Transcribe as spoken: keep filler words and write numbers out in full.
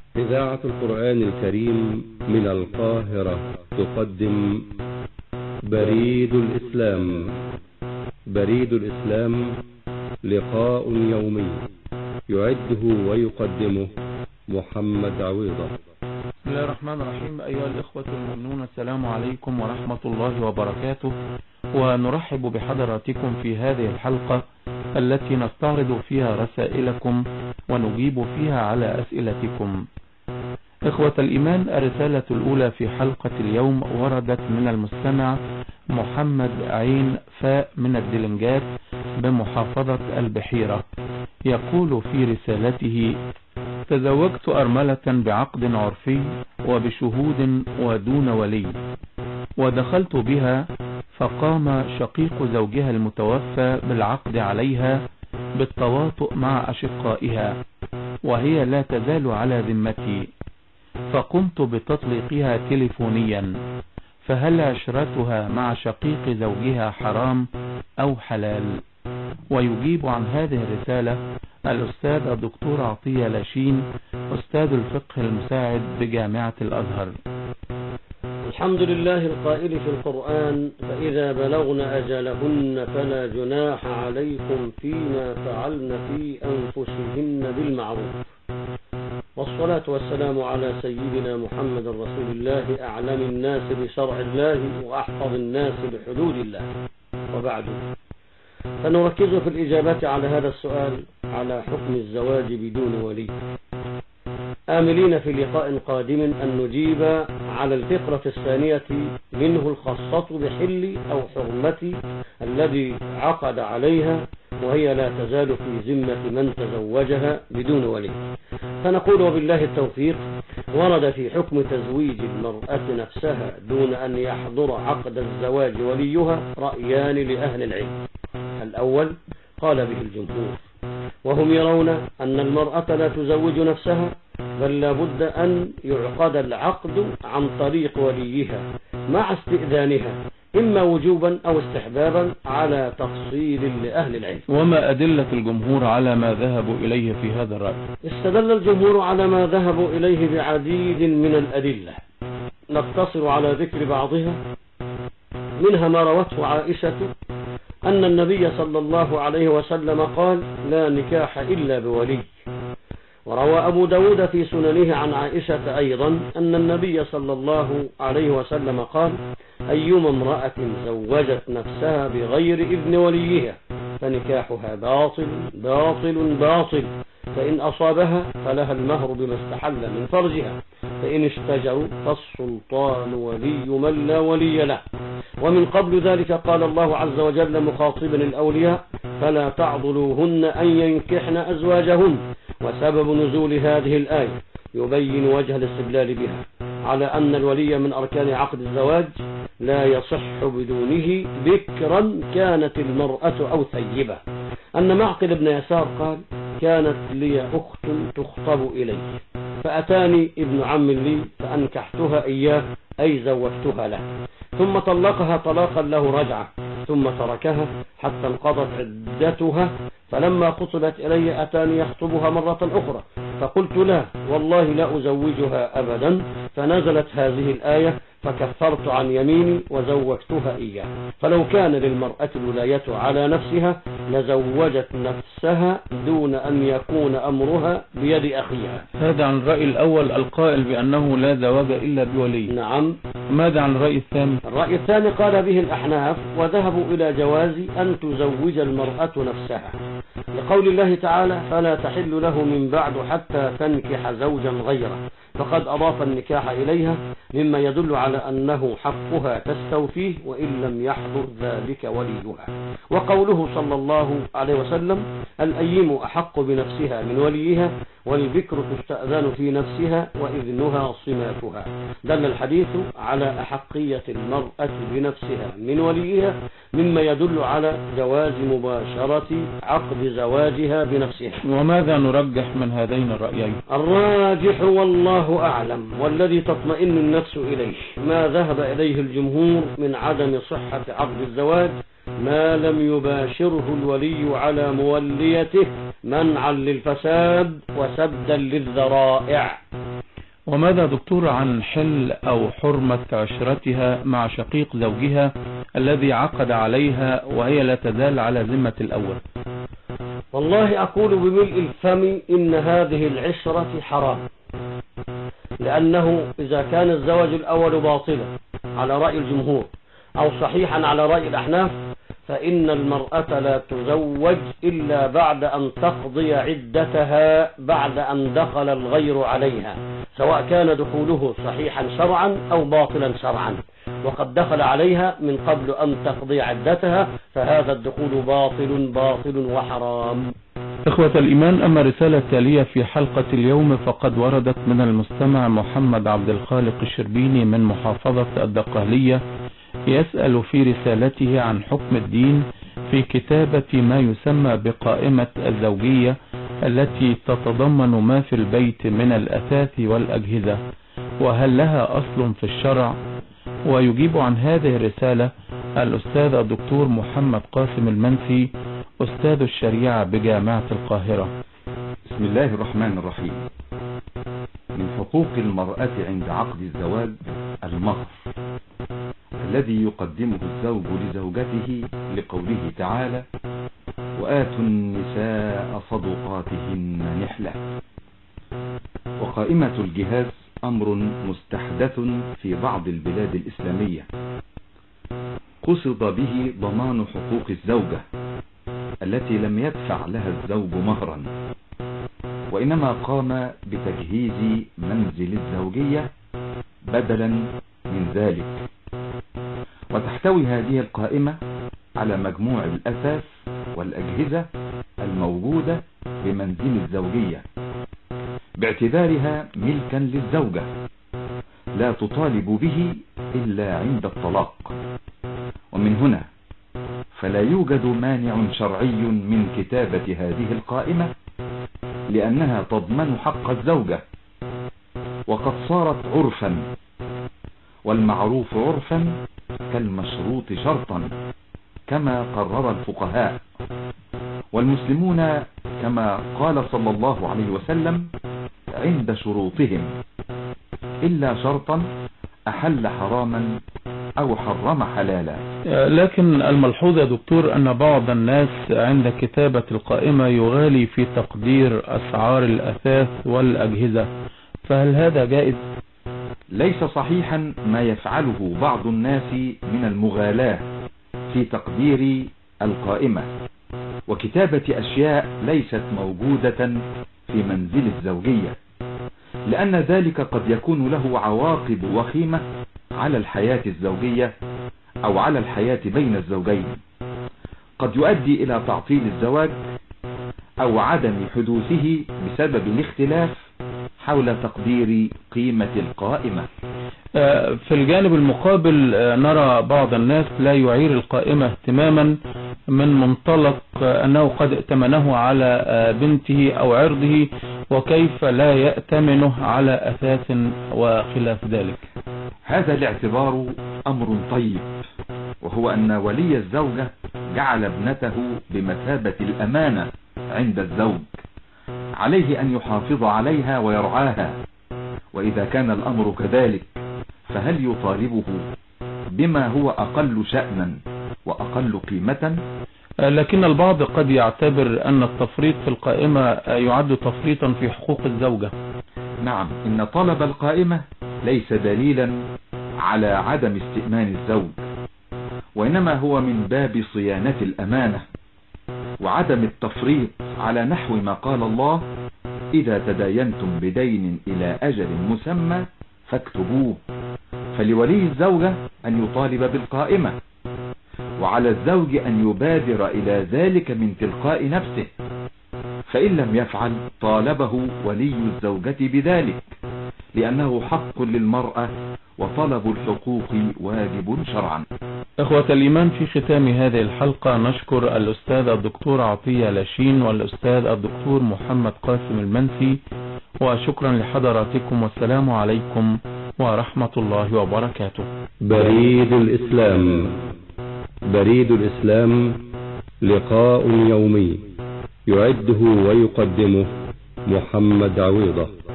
إذاعة القرآن الكريم من القاهرة تقدم بريد الإسلام. بريد الإسلام لقاء يومي يعده ويقدمه محمد عويضة. بسم الله الرحمن الرحيم. أيها الإخوة المؤمنون، السلام عليكم ورحمة الله وبركاته، ونرحب بحضراتكم في هذه الحلقة التي نستعرض فيها رسائلكم ونجيب فيها على أسئلتكم. إخوة الإيمان، الرسالة الأولى في حلقة اليوم وردت من المستمع محمد عين فاء من الدلنجات بمحافظة البحيرة. يقول في رسالته: تزوجت أرملة بعقد عرفي وبشهود ودون ولي، ودخلت بها فقام شقيق زوجها المتوفى بالعقد عليها بالتواطؤ مع أشقائها، وهي لا تزال على ذمتي، فقمت بتطليقها تليفونيا، فهل عشرتها مع شقيق زوجها حرام أو حلال؟ ويجيب عن هذه الرسالة الأستاذ الدكتور عطية لاشين، أستاذ الفقه المساعد بجامعة الأزهر. الحمد لله القائل في القرآن: فإذا بلغن أجلهن فلا جناح عليكم فيما فعلن في أنفسهن بالمعروف. والصلاة والسلام على سيدنا محمد رسول الله، أعلم الناس بشرع الله وأحفظ الناس بحدود الله. وبعد، فنركز في الإجابة على هذا السؤال على حكم الزواج بدون ولي، آملين في لقاء قادم أن نجيب على الفقرة الثانية منه الخاصة بحل أو حرمة الذي عقد عليها، وهي لا تزال في ذمة من تزوجها بدون ولي. فنقول وبالله التوفيق: ورد في حكم تزويج المرأة نفسها دون أن يحضر عقد الزواج وليها رأيان لأهل العلم. الأول قال به الجمهور، وهم يرون أن المرأة لا تزوج نفسها، بل لابد أن يعقد العقد عن طريق وليها مع استئذانها، إما وجوبا أو استحبابا على تفصيل لأهل العلم. وما أدلة الجمهور على ما ذهبوا إليه في هذا الرأي؟ استدل الجمهور على ما ذهبوا إليه بعديد من الأدلة، نقتصر على ذكر بعضها. منها ما روته عائشة أن النبي صلى الله عليه وسلم قال: لا نكاح إلا بولي. وروى أبو داود في سننه عن عائشة أيضا أن النبي صلى الله عليه وسلم قال: أيما امرأة زوجت نفسها بغير إذن وليها فنكاحها باطل باطل باطل، فإن أصابها فلها المهر بما استحل من فرجها، فإن اشتجروا فالسلطان ولي من لا ولي له. ومن قبل ذلك قال الله عز وجل مخاطبا الأولياء: فلا تعضلوهن أن ينكحن أزواجهن. وسبب نزول هذه الآية يبين وجه الاستدلال بها على أن الولي من أركان عقد الزواج لا يصح بدونه بكرا كانت المرأة أو ثيبة. أن معقل بن يسار قال: كانت لي أخت تخطب إلي، فأتاني ابن عم لي فأنكحتها إياه، أي زوجتها له، ثم طلقها طلاقا له رجعة، ثم تركها حتى انقضت عدتها، فلما خطبت إلي أتاني يخطبها مرة أخرى، فقلت لا والله لا أزوجها أبدا، فنزلت هذه الآية: فكفرت عن يميني وزوجتها إياه. فلو كان للمرأة الولاية على نفسها لزوجت نفسها دون أن يكون أمرها بيد أخيها. هذا عن الرأي الأول القائل بأنه لا زواج إلا بولي. نعم. ماذا عن الرأي الثاني؟ الرأي الثاني قال به الأحناف، وذهبوا إلى جواز أن تزوج المرأة نفسها، لقول الله تعالى: فلا تحل له من بعد حتى تنكح زوجا غيره، فقد أضاف النكاح إليها، مما يدل على أنه حقها تستوفيه وإن لم يحضر ذلك وليها. وقوله صلى الله عليه وسلم: الأيم أحق بنفسها من وليها، والبكر تستأذن في نفسها وإذنها صماتها، دل الحديث على أحقية المرأة بنفسها من وليها، مما يدل على جواز مباشرة عقد زواجها بنفسها. وماذا نرجح من هذين الرأيين؟ الراجح والله أعلم والذي تطمئن النفس إليه ما ذهب إليه الجمهور من عدم صحة عقد الزواج ما لم يباشره الولي على موليته منعا للفساد وسدا للذرائع. وماذا دكتور عن حل أو حرمة عشرتها مع شقيق زوجها الذي عقد عليها وهي لا تزال على ذمة الأول؟ والله أقول بملء الفم إن هذه العشرة حرام، لأنه إذا كان الزواج الأول باطلا على رأي الجمهور أو صحيحا على رأي الأحناف، فإن المرأة لا تزوج إلا بعد أن تقضي عدتها بعد أن دخل الغير عليها، سواء كان دخوله صحيحا شرعا أو باطلا شرعا، وقد دخل عليها من قبل أن تقضي عدتها، فهذا الدخول باطل باطل وحرام. إخوة الإيمان، أما رسالة تالية في حلقة اليوم فقد وردت من المستمع محمد عبد الخالق الشربيني من محافظة الدقهلية، يسأل في رسالته عن حكم الدين في كتابة ما يسمى بقائمة الزوجية التي تتضمن ما في البيت من الأثاث والأجهزة، وهل لها أصل في الشرع؟ ويجيب عن هذه الرسالة الأستاذ الدكتور محمد قاسم المنسي، أستاذ الشريعة بجامعة القاهرة. بسم الله الرحمن الرحيم. من حقوق المرأة عند عقد الزواج المهر الذي يقدمه الزوج لزوجته لقوله تعالى: وآتوا النساء صدقاتهن نحلة. وقائمة الجهاز أمر مستحدث في بعض البلاد الإسلامية، قصد به ضمان حقوق الزوجة التي لم يدفع لها الزوج مهرا، وإنما قام بتجهيز منزل الزوجية بدلا من ذلك. وتحتوي هذه القائمة على مجموع الأثاث والأجهزة الموجودة بمنزل الزوجية باعتبارها ملكا للزوجة لا تطالب به إلا عند الطلاق. ومن هنا فلا يوجد مانع شرعي من كتابة هذه القائمة، لأنها تضمن حق الزوجة، وقد صارت عرفا، والمعروف عرفا كالمشروط شرطا كما قرر الفقهاء. والمسلمون كما قال صلى الله عليه وسلم عند شروطهم إلا شرطا أحل حراما أو حرم حلالا. لكن الملحوظ يا دكتور أن بعض الناس عند كتابة القائمة يغالي في تقدير أسعار الأثاث والأجهزة، فهل هذا جائز؟ ليس صحيحا ما يفعله بعض الناس من المغالاة في تقدير القائمة وكتابة أشياء ليست موجودة في منزل الزوجية، لأن ذلك قد يكون له عواقب وخيمة على الحياة الزوجية أو على الحياة بين الزوجين، قد يؤدي إلى تعطيل الزواج أو عدم حدوثه بسبب الاختلاف حول تقدير قيمة القائمة. في الجانب المقابل نرى بعض الناس لا يعير القائمة اهتماما من منطلق أنه قد ائتمنه على بنته أو عرضه، وكيف لا يأتمنه على أثاث وخلاف ذلك. هذا الاعتبار أمر طيب، وهو أن ولي الزوجة جعل ابنته بمثابة الأمانة عند الزوج، عليه أن يحافظ عليها ويرعاها. وإذا كان الأمر كذلك فهل يطالبه بما هو أقل شأنا وأقل قيمة؟ لكن البعض قد يعتبر أن التفريط في القائمة يعد تفريطا في حقوق الزوجة. نعم، إن طلب القائمة ليس دليلا على عدم استئمان الزوج، وإنما هو من باب صيانة الأمانة وعدم التفريط، على نحو ما قال الله: إذا تداينتم بدين إلى أجل مسمى فاكتبوه. فلولي الزوجة أن يطالب بالقائمة، وعلى الزوج أن يبادر إلى ذلك من تلقاء نفسه، فإن لم يفعل طالبه ولي الزوجة بذلك، لأنه حق للمرأة وطلب الحقوق واجب شرعا. إخوة الإيمان، في ختام هذه الحلقة نشكر الأستاذ الدكتور عطية لاشين والأستاذ الدكتور محمد قاسم المنسي، وشكرا لحضراتكم، والسلام عليكم ورحمة الله وبركاته. بريد الإسلام. بريد الإسلام لقاء يومي يعده ويقدمه محمد عويضة.